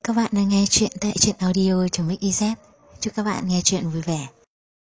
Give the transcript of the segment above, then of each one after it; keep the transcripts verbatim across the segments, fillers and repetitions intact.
Các bạn đang nghe chuyện tại truyện audio.mix.iz. Chúc các bạn nghe chuyện vui vẻ.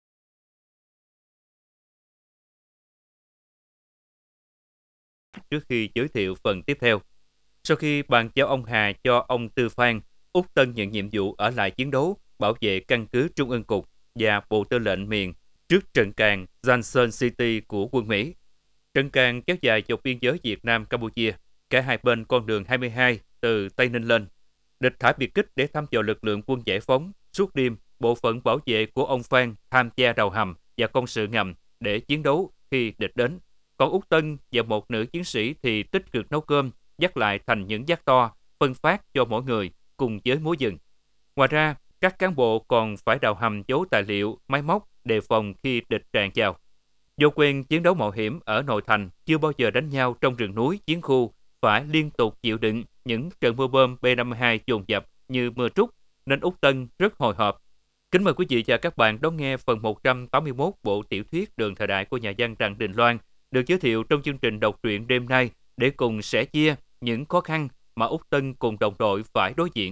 Trước khi giới thiệu phần tiếp theo, sau khi bàn giao ông Hà cho ông Tư Phan, Úc Tân nhận nhiệm vụ ở lại chiến đấu, bảo vệ căn cứ Trung ương Cục và Bộ Tư lệnh miền trước trận càn Johnson City của quân Mỹ. Trận càn kéo dài dọc biên giới Việt Nam-Campuchia, cả hai bên con đường hai mươi hai từ Tây Ninh lên. Địch thả biệt kích để thăm dò lực lượng quân giải phóng. Suốt đêm, bộ phận bảo vệ của ông Phan tham gia đào hầm và công sự ngầm để chiến đấu khi địch đến. Còn Úc Tân và một nữ chiến sĩ thì tích cực nấu cơm, dắt lại thành những vác to, phân phát cho mỗi người cùng với múa rừng. Ngoài ra, các cán bộ còn phải đào hầm giấu tài liệu, máy móc đề phòng khi địch tràn vào. Do quen chiến đấu mạo hiểm ở nội thành, chưa bao giờ đánh nhau trong rừng núi, chiến khu, phải liên tục chịu đựng những trận mưa bom B năm mươi hai dồn dập như mưa trút, nên Úc Tân rất hồi hộp. Kính mời quý vị và các bạn đón nghe phần một trăm tám mươi mốt bộ tiểu thuyết Đường thời đại của nhà văn Trần Đình Loan được giới thiệu trong chương trình đọc truyện đêm nay để cùng sẻ chia những khó khăn mà Úc Tân cùng đồng đội phải đối diện.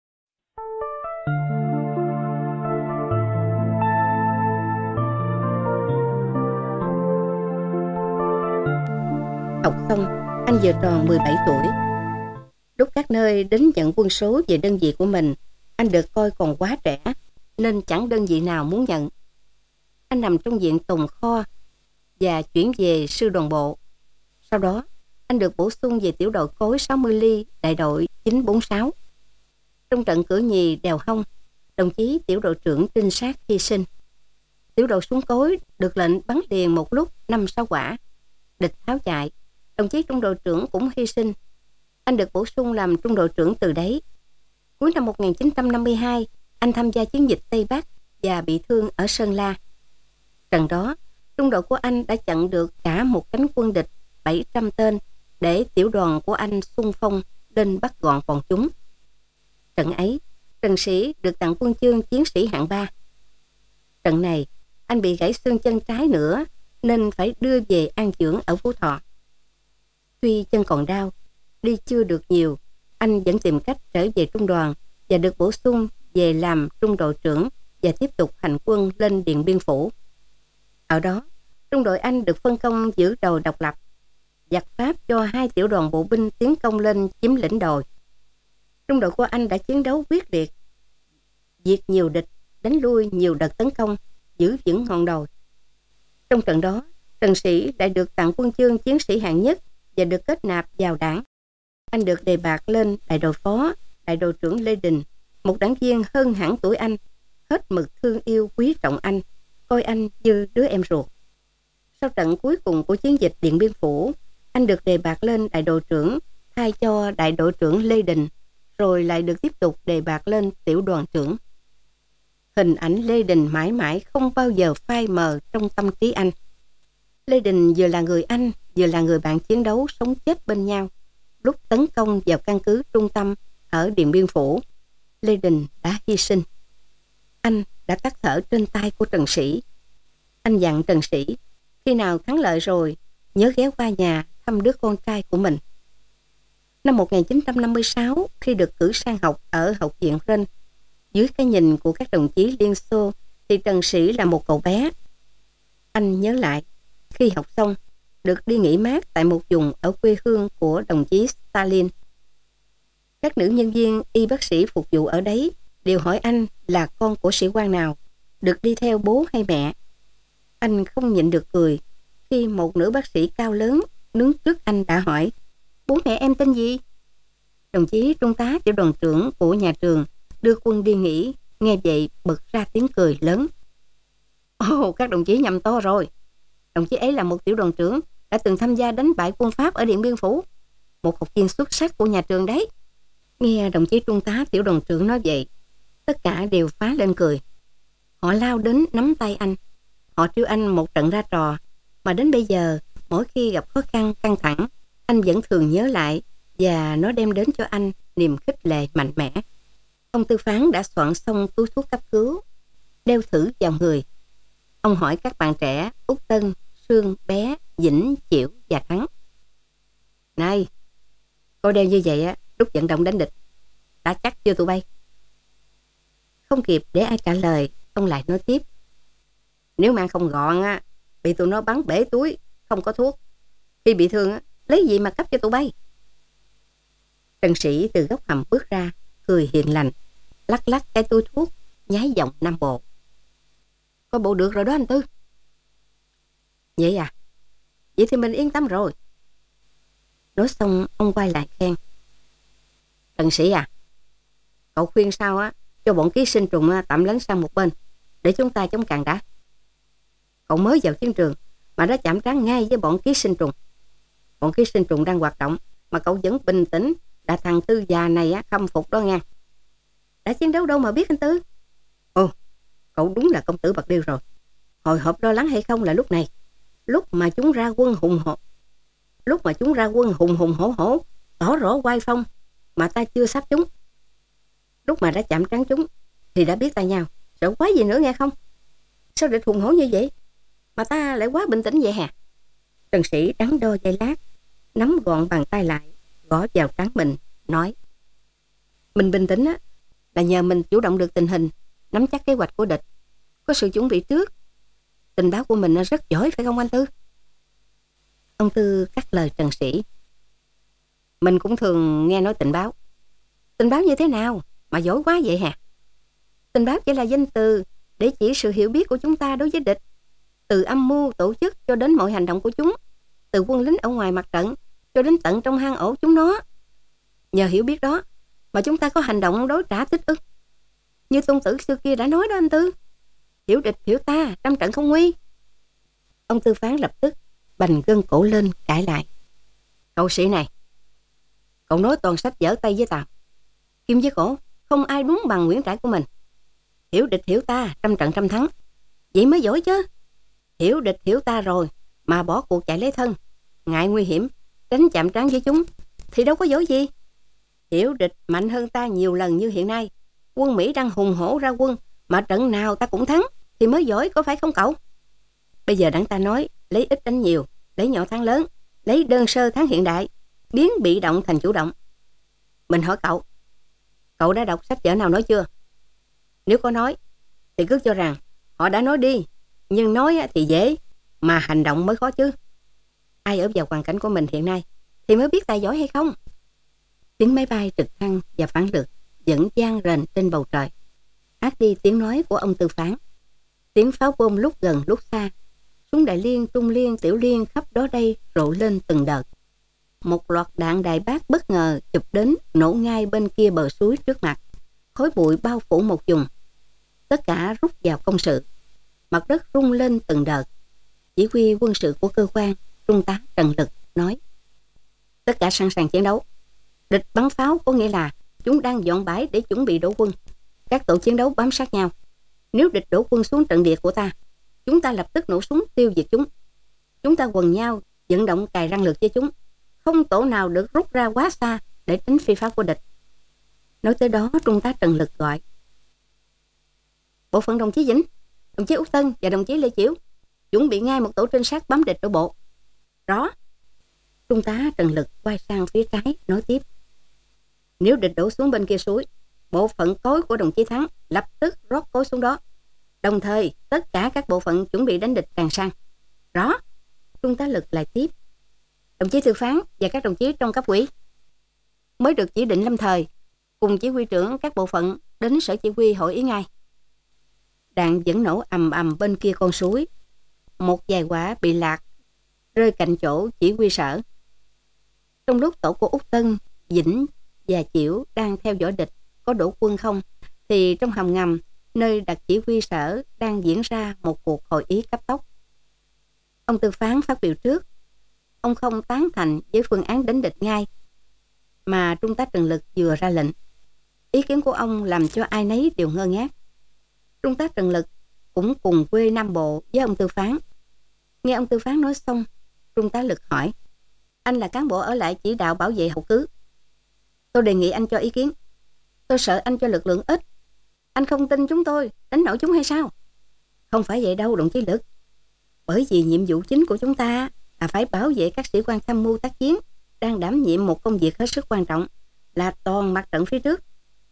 Học xong, anh vừa tròn mười bảy tuổi. Lúc các nơi đến nhận quân số về đơn vị của mình, anh được coi còn quá trẻ, nên chẳng đơn vị nào muốn nhận. Anh nằm trong diện tồn kho và chuyển về sư đoàn bộ. Sau đó, anh được bổ sung về tiểu đội cối sáu mươi ly, đại đội chín bốn sáu. Trong trận Cửa Nhì đèo Hông, đồng chí tiểu đội trưởng trinh sát hy sinh. Tiểu đội súng cối được lệnh bắn liền một lúc năm sáu quả. Địch tháo chạy, đồng chí trung đội trưởng cũng hy sinh. Anh được bổ sung làm trung đội trưởng từ đấy. Cuối năm một nghìn chín trăm năm mươi hai, anh tham gia chiến dịch Tây Bắc và bị thương ở Sơn La. Trận đó, trung đội của anh đã chặn được cả một cánh quân địch bảy trăm tên để tiểu đoàn của anh xung phong lên bắt gọn bọn chúng. Trận ấy, Trần Sĩ được tặng huân chương chiến sĩ hạng ba. Trận này, anh bị gãy xương chân trái nữa nên phải đưa về an dưỡng ở Phú Thọ. Tuy chân còn đau, đi chưa được nhiều, anh vẫn tìm cách trở về trung đoàn và được bổ sung về làm trung đội trưởng và tiếp tục hành quân lên Điện Biên Phủ. Ở đó, trung đội anh được phân công giữ đồi độc lập, giặc Pháp cho hai tiểu đoàn bộ binh tiến công lên chiếm lĩnh đồi. Trung đội của anh đã chiến đấu quyết liệt, diệt nhiều địch, đánh lui nhiều đợt tấn công, giữ vững ngọn đồi. Trong trận đó, Trần Sĩ lại được tặng huân chương chiến sĩ hạng nhất và được kết nạp vào đảng. Anh được đề bạt lên đại đội phó, đại đội trưởng Lê Đình, một đảng viên hơn hẳn tuổi anh, hết mực thương yêu quý trọng anh, coi anh như đứa em ruột. Sau trận cuối cùng của chiến dịch Điện Biên Phủ, anh được đề bạt lên đại đội trưởng thay cho đại đội trưởng Lê Đình, rồi lại được tiếp tục đề bạt lên tiểu đoàn trưởng. Hình ảnh Lê Đình mãi mãi không bao giờ phai mờ trong tâm trí anh. Lê Đình vừa là người anh, vừa là người bạn chiến đấu sống chết bên nhau. Lúc tấn công vào căn cứ trung tâm ở Điện Biên Phủ, Lê Đình đã hy sinh. Anh đã tắt thở trên tay của Trần Sĩ. Anh dặn Trần Sĩ, khi nào thắng lợi rồi, nhớ ghé qua nhà thăm đứa con trai của mình. Năm một nghìn chín trăm năm mươi sáu, khi được cử sang học ở Học viện Rên, dưới cái nhìn của các đồng chí Liên Xô, thì Trần Sĩ là một cậu bé. Anh nhớ lại, khi học xong, được đi nghỉ mát tại một vùng ở quê hương của đồng chí Stalin. Các nữ nhân viên y bác sĩ phục vụ ở đấy đều hỏi anh là con của sĩ quan nào, được đi theo bố hay mẹ. Anh không nhịn được cười khi một nữ bác sĩ cao lớn đứng trước anh đã hỏi, bố mẹ em tên gì? Đồng chí trung tá tiểu đoàn trưởng của nhà trường đưa quân đi nghỉ, nghe vậy bật ra tiếng cười lớn. Ồ, các đồng chí nhầm to rồi. Đồng chí ấy là một tiểu đoàn trưởng đã từng tham gia đánh bại quân Pháp ở Điện Biên Phủ, một học viên xuất sắc của nhà trường đấy. Nghe đồng chí trung tá tiểu đoàn trưởng nói vậy, tất cả đều phá lên cười. Họ lao đến nắm tay anh. Họ trêu anh một trận ra trò, mà đến bây giờ, mỗi khi gặp khó khăn, căng thẳng, anh vẫn thường nhớ lại và nó đem đến cho anh niềm khích lệ mạnh mẽ. Ông Tư Phán đã soạn xong túi thuốc cấp cứu, đeo thử vào người. Ông hỏi các bạn trẻ Úc Tân, Sương, Bé, Vĩnh, Chiểu và Thắng. Này, cô đeo như vậy á, lúc vận động đánh địch, đã chắc chưa tụi bay? Không kịp để ai trả lời, ông lại nói tiếp. Nếu mang không gọn á, bị tụi nó bắn bể túi, không có thuốc. Khi bị thương á, lấy gì mà cấp cho tụi bay? Trần Sĩ từ góc hầm bước ra, cười hiền lành, lắc lắc cái túi thuốc, nhái giọng Nam Bộ. Có bộ được rồi đó anh Tư. Vậy à? Vậy thì mình yên tâm rồi. Nói xong ông quay lại khen. Trần Sĩ à, cậu khuyên sao á, cho bọn ký sinh trùng tạm lánh sang một bên, để chúng ta chống càn đã. Cậu mới vào chiến trường mà đã chạm trán ngay với bọn ký sinh trùng. Bọn ký sinh trùng đang hoạt động mà cậu vẫn bình tĩnh, đã thằng Tư già này á, khâm phục đó nghe. Đã chiến đấu đâu mà biết anh Tư. Ồ, cậu đúng là công tử bạc điêu rồi. Hồi hộp lo lắng hay không là lúc này, lúc mà chúng ra quân hùng hổ, lúc mà chúng ra quân hùng hùng hổ hổ, tỏ rõ oai phong mà ta chưa sắp chúng. Lúc mà đã chạm trán chúng thì đã biết tay nhau, sợ quá gì nữa nghe không? Sao địch hùng hổ như vậy mà ta lại quá bình tĩnh vậy hả? Trần Sĩ đắn đo giây lát, nắm gọn bàn tay lại, gõ vào trán mình, nói. Mình bình tĩnh á, là nhờ mình chủ động được tình hình, nắm chắc kế hoạch của địch, có sự chuẩn bị trước. Tình báo của mình rất giỏi phải không anh Tư? Ông Tư cắt lời Trần Sĩ. Mình cũng thường nghe nói tình báo. Tình báo như thế nào mà giỏi quá vậy hả? Tình báo chỉ là danh từ để chỉ sự hiểu biết của chúng ta đối với địch, từ âm mưu tổ chức cho đến mọi hành động của chúng, từ quân lính ở ngoài mặt trận cho đến tận trong hang ổ chúng nó. Nhờ hiểu biết đó mà chúng ta có hành động đối trả thích ức. Như Tôn Tử xưa kia đã nói đó anh Tư. Hiểu địch hiểu ta, trăm trận không nguy. Ông Tư Phán lập tức bành gân cổ lên cãi lại. Cậu Sĩ này, cậu nói toàn sách dở tay với tao. Kim với cổ, không ai đúng bằng Nguyễn Trãi của mình. Hiểu địch hiểu ta, trăm trận trăm thắng. Vậy mới giỏi chứ. Hiểu địch hiểu ta rồi mà bỏ cuộc chạy lấy thân, ngại nguy hiểm, tránh chạm trán với chúng, thì đâu có giỏi gì. Hiểu địch mạnh hơn ta nhiều lần như hiện nay, quân Mỹ đang hùng hổ ra quân mà trận nào ta cũng thắng, thì mới giỏi, có phải không cậu? Bây giờ đảng ta nói lấy ít đánh nhiều, lấy nhỏ thắng lớn, lấy đơn sơ thắng hiện đại, biến bị động thành chủ động. Mình hỏi cậu, cậu đã đọc sách vở nào nói chưa? Nếu có nói thì cứ cho rằng họ đã nói đi, nhưng nói thì dễ, mà hành động mới khó chứ. Ai ở vào hoàn cảnh của mình hiện nay thì mới biết tài giỏi hay không. Tiếng máy bay trực thăng và phản lực vẫn vang rền trên bầu trời, át đi tiếng nói của ông Tư Phán. Tiếng pháo bom lúc gần lúc xa, súng đại liên, trung liên, tiểu liên khắp đó đây rộ lên từng đợt. Một loạt đạn đại bác bất ngờ chụp đến, nổ ngay bên kia bờ suối trước mặt. Khói bụi bao phủ một vùng. Tất cả rút vào công sự. Mặt đất rung lên từng đợt. Chỉ huy quân sự của cơ quan, Trung tá Trần Lực nói: tất cả sẵn sàng chiến đấu. Địch bắn pháo có nghĩa là chúng đang dọn bãi để chuẩn bị đổ quân. Các tổ chiến đấu bám sát nhau. Nếu địch đổ quân xuống trận địa của ta, chúng ta lập tức nổ súng tiêu diệt chúng. Chúng ta quần nhau vận động cài răng lược với chúng, không tổ nào được rút ra quá xa để tránh phi pháo của địch. Nói tới đó, Trung tá Trần Lực gọi: bộ phận đồng chí Vĩnh, đồng chí Úc Tân và đồng chí Lê Chiểu chuẩn bị ngay một tổ trinh sát bám địch đổ bộ. Rõ. Trung tá Trần Lực quay sang phía trái nói tiếp: nếu địch đổ xuống bên kia suối, bộ phận cối của đồng chí Thắng lập tức rót cối xuống đó. Đồng thời tất cả các bộ phận chuẩn bị đánh địch tràn sang. Rõ. Trung tá Lực lại tiếp: đồng chí Tư Phán và các đồng chí trong cấp ủy mới được chỉ định lâm thời cùng chỉ huy trưởng các bộ phận đến sở chỉ huy hội ý ngay. Đạn vẫn nổ ầm ầm bên kia con suối. Một vài quả bị lạc rơi cạnh chỗ chỉ huy sở. Trong lúc tổ của Úc Tân, Vĩnh và Chiểu đang theo dõi địch có đổ quân không, thì trong hầm ngầm nơi đặt chỉ huy sở đang diễn ra một cuộc hội ý cấp tốc. Ông Tư Phán phát biểu trước. Ông không tán thành với phương án đánh địch ngay mà Trung tá Trần Lực vừa ra lệnh. Ý kiến của ông làm cho ai nấy đều ngơ ngác. Trung tá Trần Lực cũng cùng quê Nam Bộ với ông Tư Phán. Nghe ông Tư Phán nói xong, Trung tá Lực hỏi: anh là cán bộ ở lại chỉ đạo bảo vệ hậu cứ. Tôi đề nghị anh cho ý kiến. Tôi sợ anh cho lực lượng ít. Anh không tin chúng tôi đánh nổi chúng hay sao? Không phải vậy đâu đồng chí Lực. Bởi vì nhiệm vụ chính của chúng ta là phải bảo vệ các sĩ quan tham mưu tác chiến đang đảm nhiệm một công việc hết sức quan trọng là toàn mặt trận phía trước.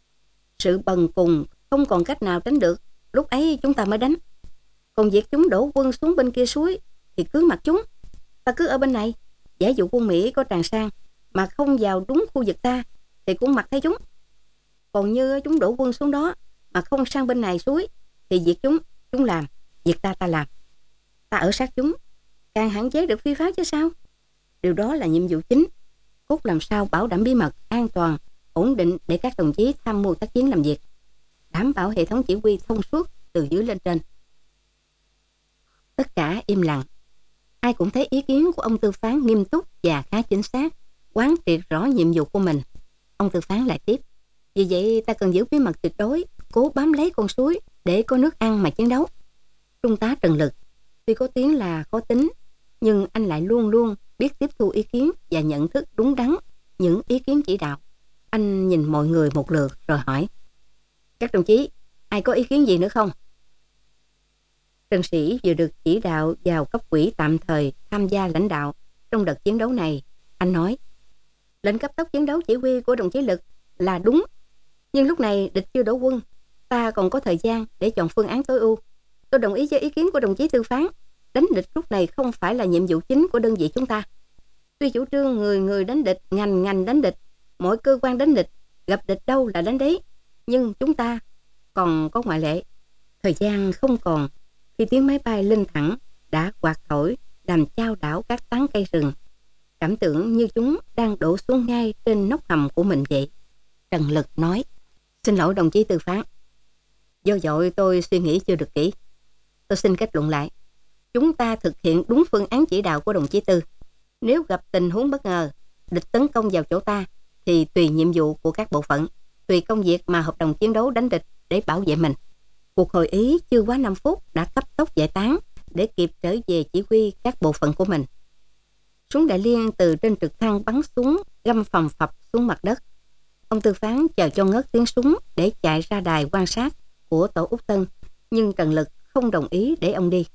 sự bần cùng không còn cách nào tránh được, lúc ấy chúng ta mới đánh. Còn việc chúng đổ quân xuống bên kia suối thì cứ mặc chúng. Ta cứ ở bên này, giả dụ quân Mỹ có tràn sang mà không vào đúng khu vực ta thì cũng mặc thấy chúng. Còn như chúng đổ quân xuống đó mà không sang bên này suối thì việc chúng chúng làm, việc ta ta làm. Ta ở sát chúng, càng hạn chế được phi pháo chứ sao. Điều đó là nhiệm vụ chính, cốt làm sao bảo đảm bí mật, an toàn, ổn định để các đồng chí tham mưu tác chiến làm việc, đảm bảo hệ thống chỉ huy thông suốt từ dưới lên trên. Tất cả im lặng. Ai cũng thấy ý kiến của ông Tư Phán nghiêm túc và khá chính xác, quán triệt rõ nhiệm vụ của mình. Ông Tư Phán lại tiếp: vì vậy ta cần giữ bí mật tuyệt đối, cố bám lấy con suối để có nước ăn mà chiến đấu. Trung tá Trần Lực, tuy có tiếng là khó tính, nhưng anh lại luôn luôn biết tiếp thu ý kiến và nhận thức đúng đắn những ý kiến chỉ đạo. Anh nhìn mọi người một lượt rồi hỏi: các đồng chí, ai có ý kiến gì nữa không? Trần Sĩ vừa được chỉ đạo vào cấp ủy tạm thời tham gia lãnh đạo trong đợt chiến đấu này. Anh nói: lệnh cấp tốc chiến đấu chỉ huy của đồng chí Lực là đúng, nhưng lúc này địch chưa đổ quân, ta còn có thời gian để chọn phương án tối ưu. Tôi đồng ý với ý kiến của đồng chí Tư Phán, đánh địch lúc này không phải là nhiệm vụ chính của đơn vị chúng ta. Tuy chủ trương người người đánh địch, ngành ngành đánh địch, mỗi cơ quan đánh địch, gặp địch đâu là đánh đấy, nhưng chúng ta còn có ngoại lệ. Thời gian không còn, khi tiếng máy bay lên thẳng đã quạt thổi làm chao đảo các tán cây rừng, cảm tưởng như chúng đang đổ xuống ngay trên nóc hầm của mình vậy. Trần Lực nói: xin lỗi đồng chí Tư Phán, do dội tôi suy nghĩ chưa được kỹ. Tôi xin kết luận lại, chúng ta thực hiện đúng phương án chỉ đạo của đồng chí Tư. Nếu gặp tình huống bất ngờ, địch tấn công vào chỗ ta, thì tùy nhiệm vụ của các bộ phận, tùy công việc mà hợp đồng chiến đấu đánh địch để bảo vệ mình. Cuộc hội ý chưa quá năm phút đã cấp tốc giải tán để kịp trở về chỉ huy các bộ phận của mình. Súng đại liên từ trên trực thăng bắn xuống, găm phầm phập xuống mặt đất. Ông Tư Phán chờ cho ngớt tiếng súng để chạy ra đài quan sát của tổ Úc Tân, nhưng Trần Lực không đồng ý để ông đi.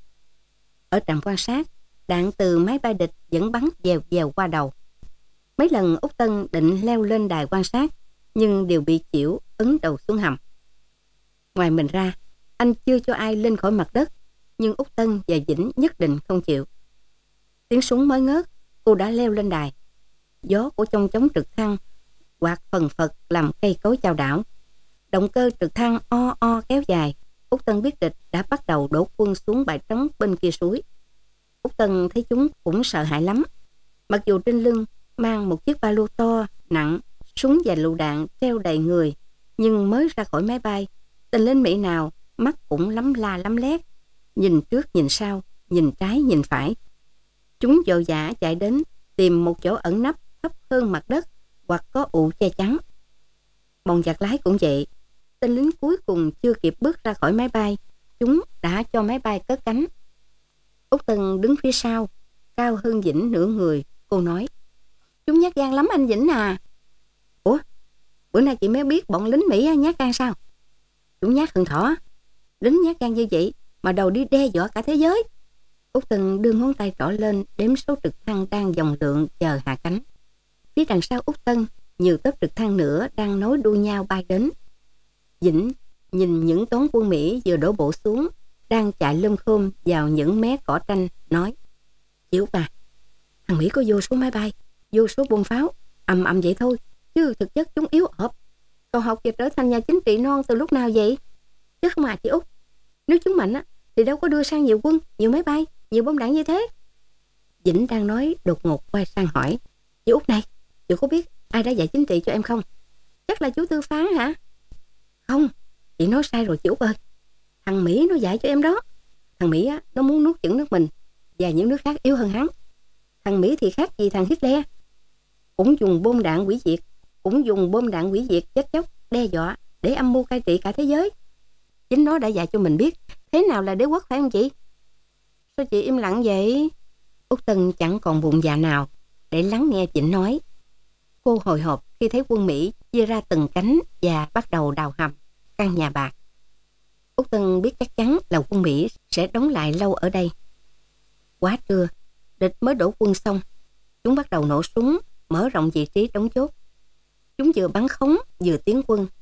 Ở trạm quan sát, đạn từ máy bay địch vẫn bắn dèo dèo qua đầu. Mấy lần Úc Tân định leo lên đài quan sát, nhưng đều bị Chiểu ấn đầu xuống hầm. Ngoài mình ra, anh chưa cho ai lên khỏi mặt đất, nhưng Úc Tân và Vĩnh nhất định không chịu. Tiếng súng mới ngớt, cô đã leo lên đài. Gió của trong chống trực thăng quạt phần phật làm cây cối chao đảo. Động cơ trực thăng o o kéo dài. Úc Tân biết địch đã bắt đầu đổ quân xuống bãi trống bên kia suối. Úc Tân thấy chúng cũng sợ hãi lắm. Mặc dù trên lưng mang một chiếc ba lô to, nặng, súng và lựu đạn treo đầy người, nhưng mới ra khỏi máy bay, tên lính Mỹ nào mắt cũng lắm la lắm lét, nhìn trước nhìn sau, nhìn trái nhìn phải. Chúng vội vã chạy đến tìm một chỗ ẩn nấp thấp hơn mặt đất hoặc có ụ che chắn. Bọn giặc lái cũng vậy. Tên lính cuối cùng chưa kịp bước ra khỏi máy bay, chúng đã cho máy bay cất cánh. Úc Tân đứng phía sau, cao hơn Vĩnh nửa người. Cô nói: chúng nhát gan lắm anh Vĩnh à. Ủa, bữa nay chị mới biết bọn lính Mỹ nhát gan sao? Chúng nhát hơn thỏ. Lính nhát gan như vậy mà đầu đi đe dọa cả thế giới. Úc Tân đưa ngón tay trỏ lên đếm số trực thăng đang dòng lượng chờ hạ cánh. Phía đằng sau Úc Tân, nhiều tớp trực thăng nữa đang nối đuôi nhau bay đến. Vĩnh nhìn những toán quân Mỹ vừa đổ bộ xuống, đang chạy lơm khôm vào những mé cỏ tranh, nói: chị Úc à, thằng Mỹ có vô số máy bay, vô số bom pháo, ầm ầm vậy thôi, chứ thực chất chúng yếu ớt. Còn học và trở thành nhà chính trị non từ lúc nào vậy? Chứ không à chị Úc, nếu chúng mạnh á, thì đâu có đưa sang nhiều quân, nhiều máy bay, nhiều bom đạn như thế. Vĩnh đang nói đột ngột quay sang hỏi: chị Úc này, chị có biết ai đã dạy chính trị cho em không? Chắc là chú Tư Phán hả? Không, chị nói sai rồi chị Úc ơi. Thằng Mỹ nó dạy cho em đó. Thằng Mỹ á, nó muốn nuốt chửng nước mình và những nước khác yếu hơn hắn. Thằng Mỹ thì khác gì thằng Hitler, cũng dùng bom đạn hủy diệt, cũng dùng bom đạn hủy diệt chết chóc, đe dọa để âm mưu cai trị cả thế giới. Chính nó đã dạy cho mình biết thế nào là đế quốc, phải không chị? Sao chị im lặng vậy? Úc Tân chẳng còn bụng dạ nào để lắng nghe Vĩnh nói. Cô hồi hộp khi thấy quân Mỹ chia ra từng cánh và bắt đầu đào hầm căn nhà bạc. Úc Tân biết chắc chắn là quân Mỹ sẽ đóng lại lâu ở đây. Quá trưa, địch mới đổ quân xong. Chúng bắt đầu nổ súng, mở rộng vị trí đóng chốt. Chúng vừa bắn khống vừa tiến quân.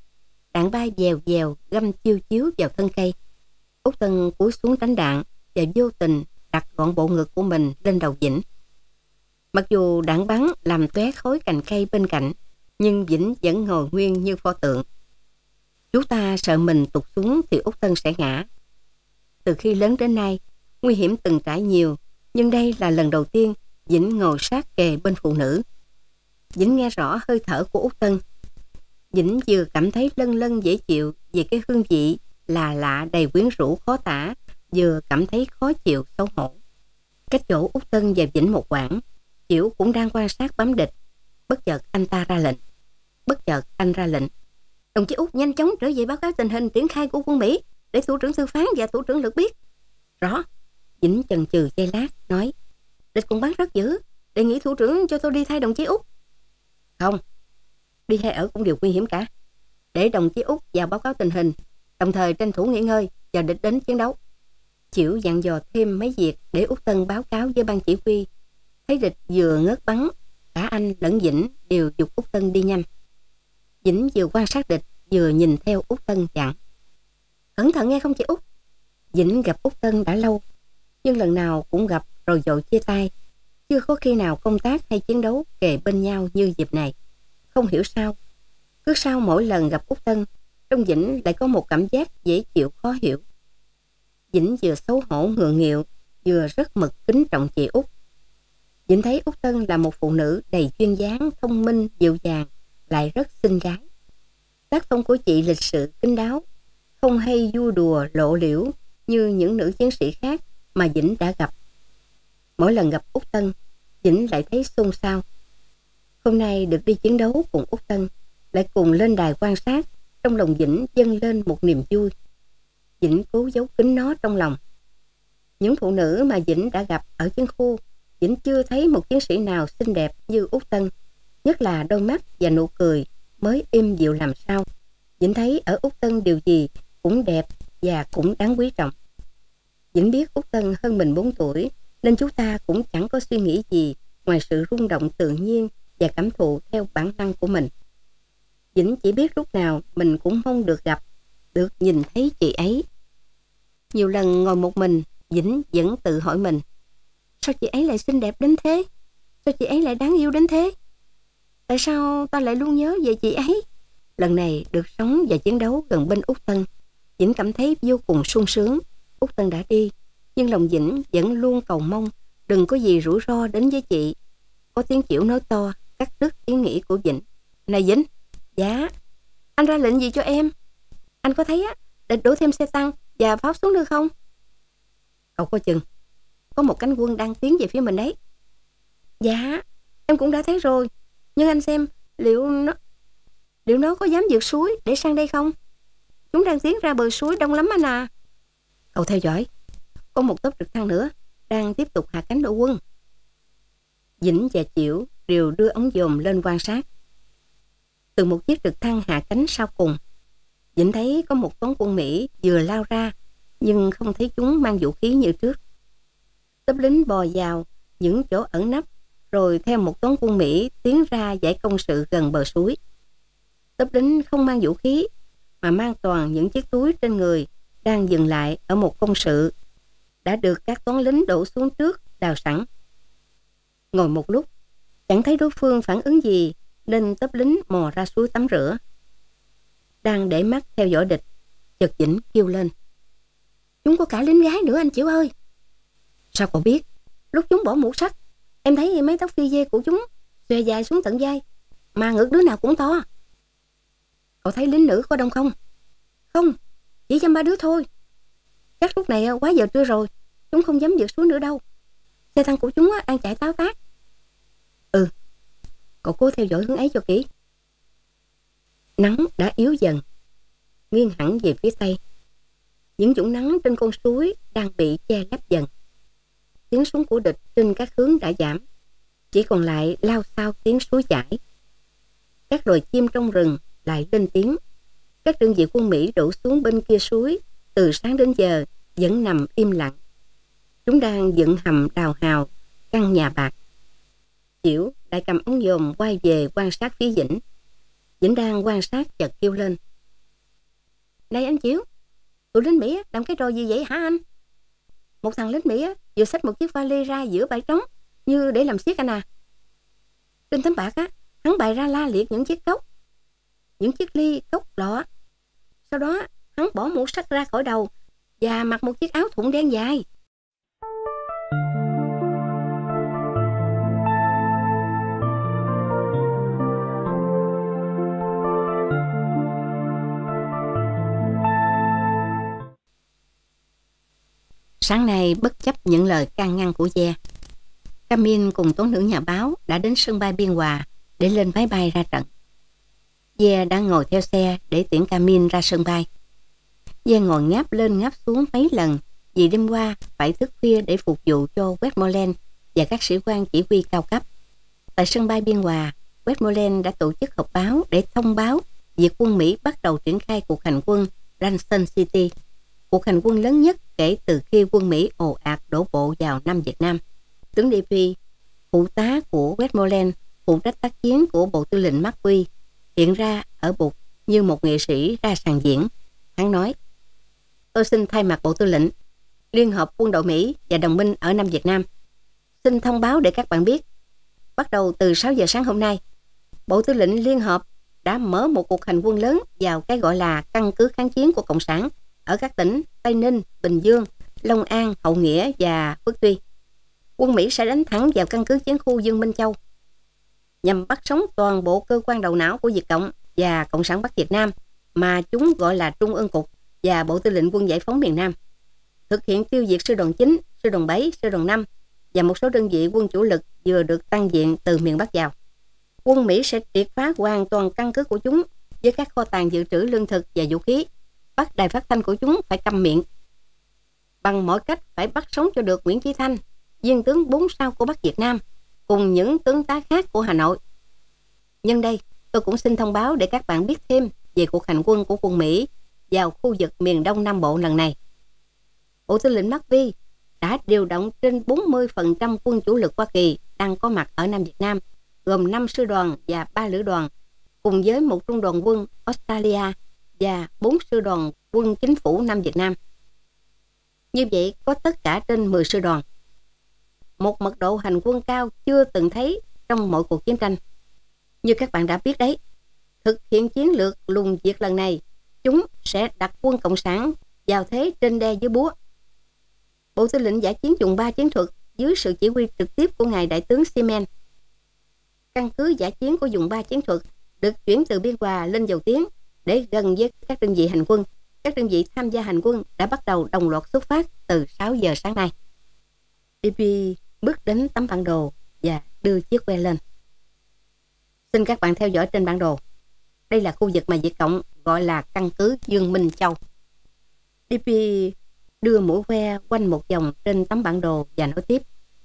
đạn bay dèo dèo găm chiêu chiếu vào thân cây. Út Tân cúi xuống tránh đạn và vô tình đặt gọn bộ ngực của mình lên đầu Vĩnh. Mặc dù đạn bắn làm tóe khối cành cây bên cạnh, nhưng Vĩnh vẫn ngồi nguyên như pho tượng. Chú ta sợ mình tụt xuống thì Út Tân sẽ ngã. Từ khi lớn đến nay, nguy hiểm từng trải nhiều, nhưng đây là lần đầu tiên Vĩnh ngồi sát kề bên phụ nữ. Vĩnh nghe rõ hơi thở của Út Tân. Vĩnh vừa cảm thấy lân lân dễ chịu về cái hương vị là lạ đầy quyến rũ khó tả, vừa cảm thấy khó chịu xấu hổ. Cách chỗ Út Tân và Vĩnh một quãng, Chiểu cũng đang quan sát bám địch. Bất chợt anh ta ra lệnh. Bất chợt anh ra lệnh. Đồng chí Út nhanh chóng trở về báo cáo tình hình triển khai của quân Mỹ để thủ trưởng Tư Phán và thủ trưởng Lực biết. Rõ. Vĩnh chần chừ giây lát nói, địch cũng bắn rất dữ, đề nghị thủ trưởng cho tôi đi thay đồng chí Út. Không, đi hay ở cũng đều nguy hiểm cả. Để đồng chí Út vào báo cáo tình hình, đồng thời tranh thủ nghỉ ngơi và địch đến chiến đấu. Chiểu dặn dò thêm mấy việc để Út Tân báo cáo với ban chỉ huy. Thấy địch vừa ngớt bắn, cả anh lẫn Vĩnh đều giục Út Tân đi nhanh. Vĩnh vừa quan sát địch vừa nhìn theo Út Tân dặn, cẩn thận nghe không chị Út. Vĩnh gặp Út Tân đã lâu, nhưng lần nào cũng gặp rồi vội chia tay. Chưa có khi nào công tác hay chiến đấu kề bên nhau như dịp này. Không hiểu sao, cứ sau mỗi lần gặp Út Tân, trong Vĩnh lại có một cảm giác dễ chịu khó hiểu. Vĩnh vừa xấu hổ ngượng nghịu, vừa rất mực kính trọng chị Út. Vĩnh thấy Út Tân là một phụ nữ đầy duyên dáng, thông minh, dịu dàng, lại rất xinh gái. Tác phong của chị lịch sự kín đáo, không hay vui đùa lộ liễu như những nữ chiến sĩ khác mà Vĩnh đã gặp. Mỗi lần gặp Út Tân, Vĩnh lại thấy xôn xao. Hôm nay được đi chiến đấu cùng Út Tân, lại cùng lên đài quan sát, trong lòng Vĩnh dâng lên một niềm vui. Vĩnh cố giấu kín nó trong lòng. Những phụ nữ mà Vĩnh đã gặp ở chiến khu, Vĩnh chưa thấy một chiến sĩ nào xinh đẹp như Út Tân, nhất là đôi mắt và nụ cười mới êm dịu làm sao. Vĩnh thấy ở Út Tân điều gì cũng đẹp và cũng đáng quý trọng. Vĩnh biết Út Tân hơn mình bốn tuổi, nên chú ta cũng chẳng có suy nghĩ gì ngoài sự rung động tự nhiên và cảm thụ theo bản năng của mình. Vĩnh chỉ biết lúc nào mình cũng mong được gặp, được nhìn thấy chị ấy. Nhiều lần ngồi một mình, Vĩnh vẫn tự hỏi mình, sao chị ấy lại xinh đẹp đến thế? Sao chị ấy lại đáng yêu đến thế? Tại sao ta lại luôn nhớ về chị ấy? Lần này được sống và chiến đấu gần bên Út Tân, Vĩnh cảm thấy vô cùng sung sướng. Út Tân đã đi, nhưng lòng Vĩnh vẫn luôn cầu mong đừng có gì rủi ro đến với chị. Có tiếng Chiểu nói to, cắt đứt ý nghĩ của Vĩnh. Này Vĩnh, dạ, anh ra lệnh gì cho em? Anh có thấy á, địch đổ thêm xe tăng và pháo xuống được không? Cậu coi chừng, có một cánh quân đang tiến về phía mình đấy. Dạ, em cũng đã thấy rồi, nhưng anh xem liệu nó liệu nó có dám vượt suối để sang đây không? Chúng đang tiến ra bờ suối đông lắm anh à. Cậu theo dõi, có một tốp trực thăng nữa đang tiếp tục hạ cánh đội quân. Vĩnh và Chiểu đều đưa ống dòm lên quan sát. Từ một chiếc trực thăng hạ cánh sau cùng, Vĩnh thấy có một toán quân Mỹ vừa lao ra, nhưng không thấy chúng mang vũ khí như trước. Tốp lính bò vào những chỗ ẩn nấp, rồi theo một toán quân Mỹ tiến ra dãy công sự gần bờ suối. Tốp lính không mang vũ khí, mà mang toàn những chiếc túi trên người, đang dừng lại ở một công sự đã được các toán lính đổ xuống trước đào sẵn. Ngồi một lúc, chẳng thấy đối phương phản ứng gì, nên tốp lính mò ra suối tắm rửa. Đang để mắt theo dõi địch, chợt Vĩnh kêu lên, chúng có cả lính gái nữa anh Chiểu ơi. Sao cậu biết? Lúc chúng bỏ mũ sắt, em thấy mái tóc phi dê của chúng xòe dài xuống tận vai, mà ngực đứa nào cũng to. Cậu thấy lính nữ có đông không? Không, chỉ dăm ba đứa thôi. Chắc lúc này quá giờ trưa rồi, chúng không dám vượt xuống nữa đâu. Xe tăng của chúng đang chạy táo tác. Ừ, cậu cố theo dõi hướng ấy cho kỹ. Nắng đã yếu dần, nghiêng hẳn về phía tây. Những vũng nắng trên con suối đang bị che lấp dần. Tiếng súng của địch trên các hướng đã giảm, chỉ còn lại lao xao tiếng suối chảy. Các loài chim trong rừng lại lên tiếng. Các đơn vị quân Mỹ đổ xuống bên kia suối từ sáng đến giờ vẫn nằm im lặng. Chúng đang dựng hầm đào hào, căn nhà bạc. Chiểu lại cầm ống dòm quay về quan sát phía Vĩnh. Vĩnh đang quan sát chợt kêu lên, Này anh Chiểu, tụi lính Mỹ làm cái trò gì vậy hả anh? Một thằng lính Mỹ vừa xách một chiếc vali ra giữa bãi trống như để làm xiếc anh à. Trên tấm bạc á, hắn bày ra la liệt những chiếc cốc, những chiếc ly, cốc, lọ. Sau đó hắn bỏ mũ sắt ra khỏi đầu và mặc một chiếc áo thụng đen dài. Sáng nay, bất chấp những lời can ngăn của Ye, Camille cùng tố nữ nhà báo đã đến sân bay Biên Hòa để lên máy bay ra trận. Ye đã ngồi theo xe để tiễn Camille ra sân bay. Ye ngồi ngáp lên ngáp xuống mấy lần vì đêm qua phải thức khuya để phục vụ cho Westmoreland và các sĩ quan chỉ huy cao cấp. Tại sân bay Biên Hòa, Westmoreland đã tổ chức họp báo để thông báo việc quân Mỹ bắt đầu triển khai cuộc hành quân Ransom City, cuộc hành quân lớn nhất kể từ khi quân Mỹ ồ ạt đổ bộ vào Nam Việt Nam. Tướng đê pê, phụ tá của Westmoreland, phụ trách tác chiến của Bộ Tư lệnh McQueen, hiện ra ở bục như một nghệ sĩ ra sàn diễn. Hắn nói: "Tôi xin thay mặt Bộ Tư lệnh, Liên hợp quân đội Mỹ và đồng minh ở Nam Việt Nam, xin thông báo để các bạn biết, bắt đầu từ sáu giờ sáng hôm nay, Bộ Tư lệnh Liên hợp đã mở một cuộc hành quân lớn vào cái gọi là căn cứ kháng chiến của Cộng sản ở các tỉnh Tây Ninh, Bình Dương, Long An, Hậu Nghĩa và Phước Tuy. Quân Mỹ sẽ đánh thẳng vào căn cứ chiến khu Dương Minh Châu nhằm bắt sống toàn bộ cơ quan đầu não của Việt Cộng và Cộng sản Bắc Việt Nam mà chúng gọi là Trung ương Cục và Bộ Tư lệnh Quân Giải phóng miền Nam, thực hiện tiêu diệt sư đoàn chín, sư đoàn bảy, sư đoàn năm và một số đơn vị quân chủ lực vừa được tăng diện từ miền Bắc vào. Quân Mỹ sẽ triệt phá hoàn toàn căn cứ của chúng với các kho tàng dự trữ lương thực và vũ khí, bắt đài phát thanh của chúng phải câm miệng. Bằng mọi cách phải bắt sống cho được Nguyễn Chí Thanh, viên tướng bốn sao của Bắc Việt Nam, cùng những tướng tá khác của Hà Nội. Nhân đây, tôi cũng xin thông báo để các bạn biết thêm về cuộc hành quân của quân Mỹ vào khu vực miền Đông Nam Bộ lần này. Bộ Tư lệnh McVie đã điều động trên bốn mươi phần trăm quân chủ lực Hoa Kỳ đang có mặt ở Nam Việt Nam, gồm năm sư đoàn và ba lữ đoàn, cùng với một trung đoàn quân Australia và bốn sư đoàn quân chính phủ Nam Việt Nam. Như vậy, có tất cả trên mười sư đoàn. Một mật độ hành quân cao chưa từng thấy trong mọi cuộc chiến tranh. Như các bạn đã biết đấy, thực hiện chiến lược lùng diệt lần này, chúng sẽ đặt quân Cộng sản vào thế trên đe dưới búa. Bộ Tư lệnh Dã chiến vùng ba chiến thuật dưới sự chỉ huy trực tiếp của ngài Đại tướng Siemens. Căn cứ dã chiến của vùng ba chiến thuật được chuyển từ Biên Hòa lên Dầu Tiếng để gần với các đơn vị hành quân. Các đơn vị tham gia hành quân đã bắt đầu đồng loạt xuất phát từ sáu giờ sáng nay. đê pê bước đến tấm bản đồ và đưa chiếc que lên. Xin các bạn theo dõi trên bản đồ. Đây là khu vực mà Việt Cộng gọi là căn cứ Dương Minh Châu. đê pê đưa mũi que quanh một vòng trên tấm bản đồ và nói tiếp.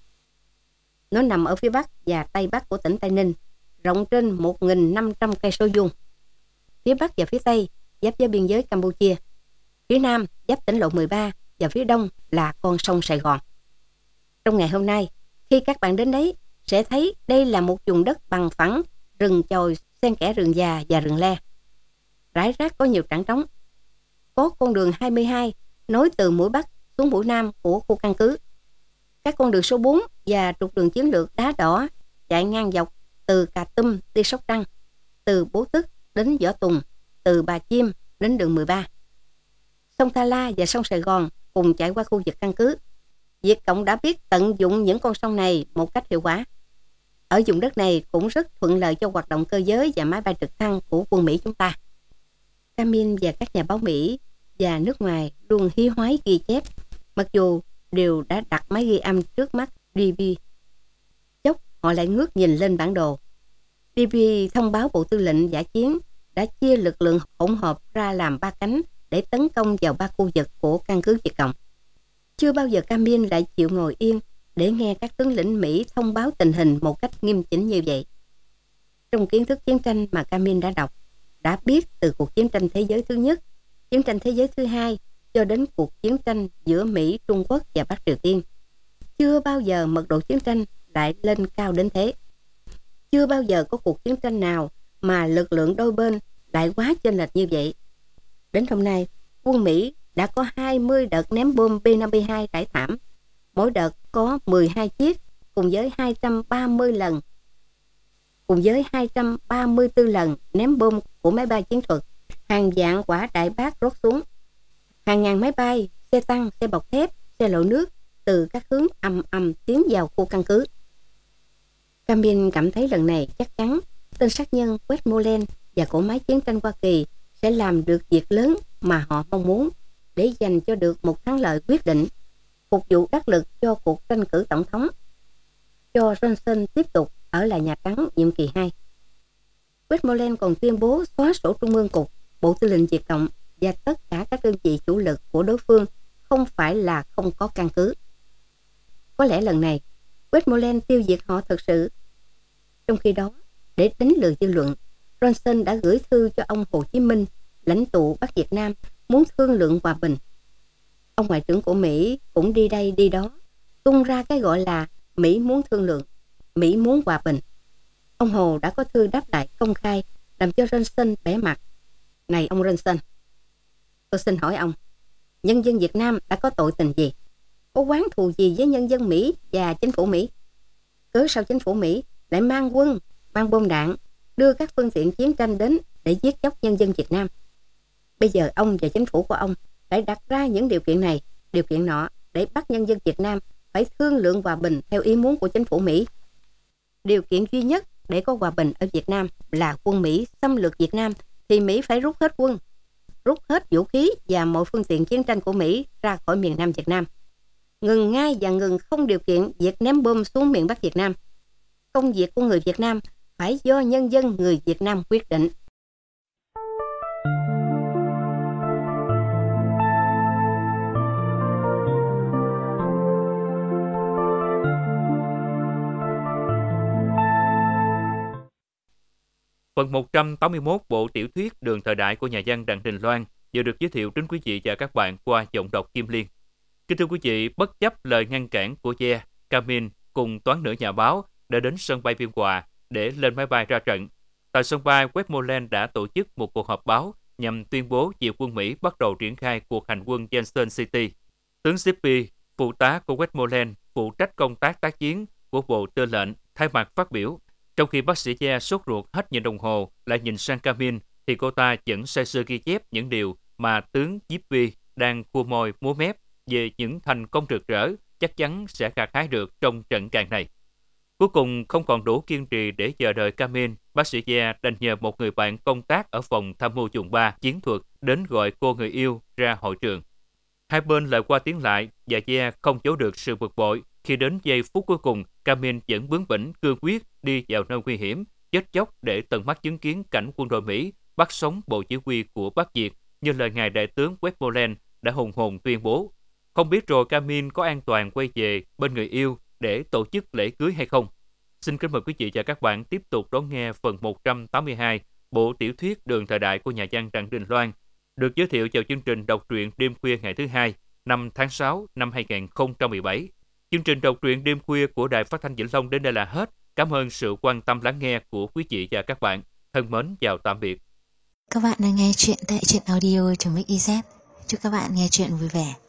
Nó nằm ở phía bắc và tây bắc của tỉnh Tây Ninh, rộng trên một nghìn năm trăm cây số vuông. Phía bắc và phía tây giáp với biên giới Campuchia, phía nam giáp tỉnh lộ mười ba và phía đông là con sông Sài Gòn. Trong ngày hôm nay, khi các bạn đến đấy, sẽ thấy đây là một vùng đất bằng phẳng, rừng chồi xen kẽ rừng già và rừng le. Rải rác có nhiều trảng trống. Có con đường hai mươi hai nối từ mũi bắc xuống mũi nam của khu căn cứ. Các con đường số bốn và trục đường chiến lược đá đỏ chạy ngang dọc từ Cà Tum đi Sóc Trăng, từ Bố Tức đến Võ Tùng, từ Bà Chim đến đường mười ba. Sông Tha La và sông Sài Gòn cùng chạy qua khu vực căn cứ. Việt Cộng đã biết tận dụng những con sông này một cách hiệu quả. Ở vùng đất này cũng rất thuận lợi cho hoạt động cơ giới và máy bay trực thăng của quân Mỹ chúng ta. Camille và các nhà báo Mỹ và nước ngoài luôn hí hoái ghi chép, mặc dù đều đã đặt máy ghi âm trước mắt đê pê. Chốc họ lại ngước nhìn lên bản đồ. đê pê thông báo Bộ Tư lệnh Dã chiến đã chia lực lượng hỗn hợp ra làm ba cánh để tấn công vào ba khu vực của căn cứ Việt Cộng. Chưa bao giờ Camille lại chịu ngồi yên để nghe các tướng lĩnh Mỹ thông báo tình hình một cách nghiêm chỉnh như vậy. Trong kiến thức chiến tranh mà Camille đã đọc, đã biết từ cuộc chiến tranh thế giới thứ nhất, chiến tranh thế giới thứ hai cho đến cuộc chiến tranh giữa Mỹ, Trung Quốc và Bắc Triều Tiên, chưa bao giờ mật độ chiến tranh lại lên cao đến thế. Chưa bao giờ có cuộc chiến tranh nào mà lực lượng đôi bên lại quá chênh lệch như vậy. Đến hôm nay, quân Mỹ đã có hai mươi đợt ném bom B năm mươi hai trải thảm, mỗi đợt có mười hai chiếc, cùng với hai trăm ba mươi lần, cùng với hai trăm ba mươi tư lần ném bom của máy bay chiến thuật, hàng vạn quả đại bác rớt xuống, hàng ngàn máy bay, xe tăng, xe bọc thép, xe lội nước từ các hướng ầm ầm tiến vào khu căn cứ. Camille cảm thấy lần này chắc chắn tên sát nhân Westmoreland và cỗ máy chiến tranh Hoa Kỳ sẽ làm được việc lớn mà họ mong muốn để giành cho được một thắng lợi quyết định, phục vụ đắc lực cho cuộc tranh cử tổng thống, cho Johnson tiếp tục ở lại Nhà Trắng nhiệm kỳ hai. Westmoreland còn tuyên bố xóa sổ Trung ương Cục, Bộ Tư lệnh Diệt động và tất cả các đơn vị chủ lực của đối phương, không phải là không có căn cứ. Có lẽ lần này, Westmoreland tiêu diệt họ thật sự. Trong khi đó, để đánh lừa dư luận, Johnson đã gửi thư cho ông Hồ Chí Minh, lãnh tụ Bắc Việt Nam, muốn thương lượng hòa bình. Ông Ngoại trưởng của Mỹ cũng đi đây đi đó, tung ra cái gọi là Mỹ muốn thương lượng, Mỹ muốn hòa bình. Ông Hồ đã có thư đáp lại công khai, làm cho Johnson bẽ mặt. Này ông Johnson, tôi xin hỏi ông, nhân dân Việt Nam đã có tội tình gì? Có oán thù gì với nhân dân Mỹ và chính phủ Mỹ? Cớ sao chính phủ Mỹ lại mang quân, mang bom đạn, đưa các phương tiện chiến tranh đến để giết chóc nhân dân Việt Nam? Bây giờ ông và chính phủ của ông lại đặt ra những điều kiện này, điều kiện nọ để bắt nhân dân Việt Nam phải thương lượng hòa bình theo ý muốn của chính phủ Mỹ. Điều kiện duy nhất để có hòa bình ở Việt Nam là quân Mỹ xâm lược Việt Nam thì Mỹ phải rút hết quân, rút hết vũ khí và mọi phương tiện chiến tranh của Mỹ ra khỏi miền Nam Việt Nam. Ngừng ngay và ngừng không điều kiện việc ném bom xuống miền Bắc Việt Nam. Công việc của người Việt Nam phải do nhân dân người Việt Nam quyết định. Phần một trăm tám mươi mốt bộ tiểu thuyết Đường thời đại của nhà văn Đặng Đình Loan vừa được giới thiệu đến quý vị và các bạn qua giọng đọc Kim Liên. Kính thưa quý vị, bất chấp lời ngăn cản của Ye, Camille cùng toán nữ nhà báo đã đến sân bay Biên Hòa để lên máy bay ra trận. Tại sân bay, Westmoreland đã tổ chức một cuộc họp báo nhằm tuyên bố việc quân Mỹ bắt đầu triển khai cuộc hành quân Jensen City. Tướng Shippey, phụ tá của Westmoreland, phụ trách công tác tác chiến của Bộ Tư lệnh, thay mặt phát biểu. Trong khi bác sĩ Ye sốt ruột hết nhìn đồng hồ lại nhìn sang Camille, thì cô ta vẫn say sưa ghi chép những điều mà tướng Shippey đang cua môi múa mép về những thành công rực rỡ chắc chắn sẽ gặt hái được trong trận càn này. Cuối cùng không còn đủ kiên trì để chờ đợi Camille, bác sĩ Ye đành nhờ một người bạn công tác ở phòng tham mưu vùng ba chiến thuật đến gọi cô người yêu ra hội trường. Hai bên lời qua tiếng lại và Ye không giấu được sự bực bội khi đến giây phút cuối cùng Camille vẫn bướng bỉnh cương quyết đi vào nơi nguy hiểm, chết chóc để tận mắt chứng kiến cảnh quân đội Mỹ bắt sống bộ chỉ huy của Bắc Việt như lời ngài đại tướng Westmoreland đã hùng hồn tuyên bố. Không biết rồi Camille có an toàn quay về bên người yêu để tổ chức lễ cưới hay không? Xin kính mời quý vị và các bạn tiếp tục đón nghe phần một trăm tám mươi hai bộ tiểu thuyết Đường thời đại của nhà văn Đặng Đình Loan được giới thiệu vào chương trình đọc truyện đêm khuya ngày thứ hai, năm tháng sáu năm hai nghìn không trăm mười bảy. Chương trình đọc truyện đêm khuya của Đài Phát thanh Vĩnh Long đến đây là hết. Cảm ơn sự quan tâm lắng nghe của quý vị và các bạn. Thân mến chào tạm biệt. Các bạn đang nghe chuyện tại truyện audio chấm ích i zét. Chúc các bạn nghe chuyện vui vẻ.